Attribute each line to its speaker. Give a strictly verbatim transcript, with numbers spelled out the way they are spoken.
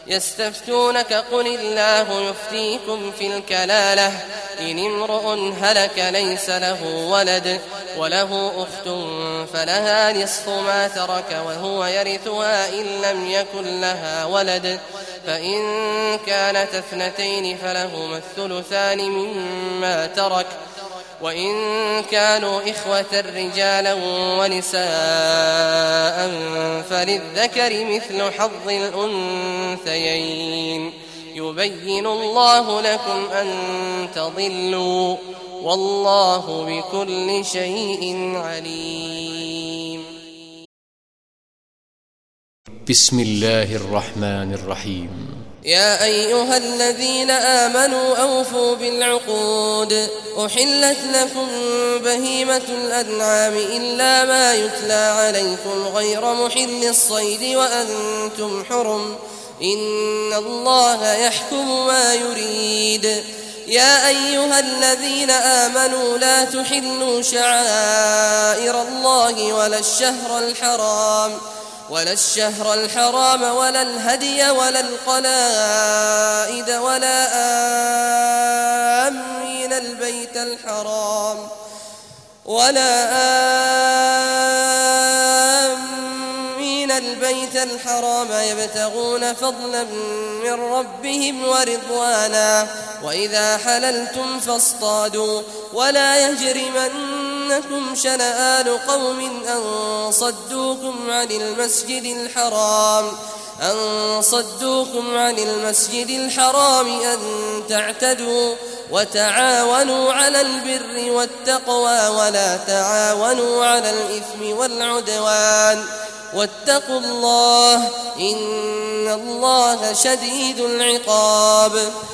Speaker 1: يستفتونك قل الله يفتيكم في الكلالة إن امرؤ هلك ليس له ولد وله أخت فلها نصف ما ترك وهو يرثها إن لم يكن لها ولد فإن كانت اثنتين فلهما الثلثان مما ترك وإن كانوا إخوة رجالا ونساء فللذكر مثل حظ الأنثيين يبين الله لكم أن تضلوا والله بكل شيء عليم.
Speaker 2: بسم الله الرحمن الرحيم.
Speaker 1: يا أيها الذين آمنوا أوفوا بالعقود أحلت لكم بهيمة الأنعام إلا ما يتلى عليكم غير محل الصيد وأنتم حرم إن الله يحكم ما يريد. يا أيها الذين آمنوا لا تحلوا شعائر الله ولا الشهر الحرام ولا الشهر الحرام ولا الهدي ولا القلائد ولا آمين البيت الحرام ولا آمين البيت الحرام يبتغون فضلا من ربهم ورضوانا وإذا حللتم فاصطادوا ولا يجرمنكم شنآن قوم أن صدوكم عن المسجد الحرام أن صدوكم عن المسجد الحرام أن تعتدوا وتعاونوا على البر والتقوى ولا تعاونوا على الإثم والعدوان واتقوا الله إن الله شديد العقاب.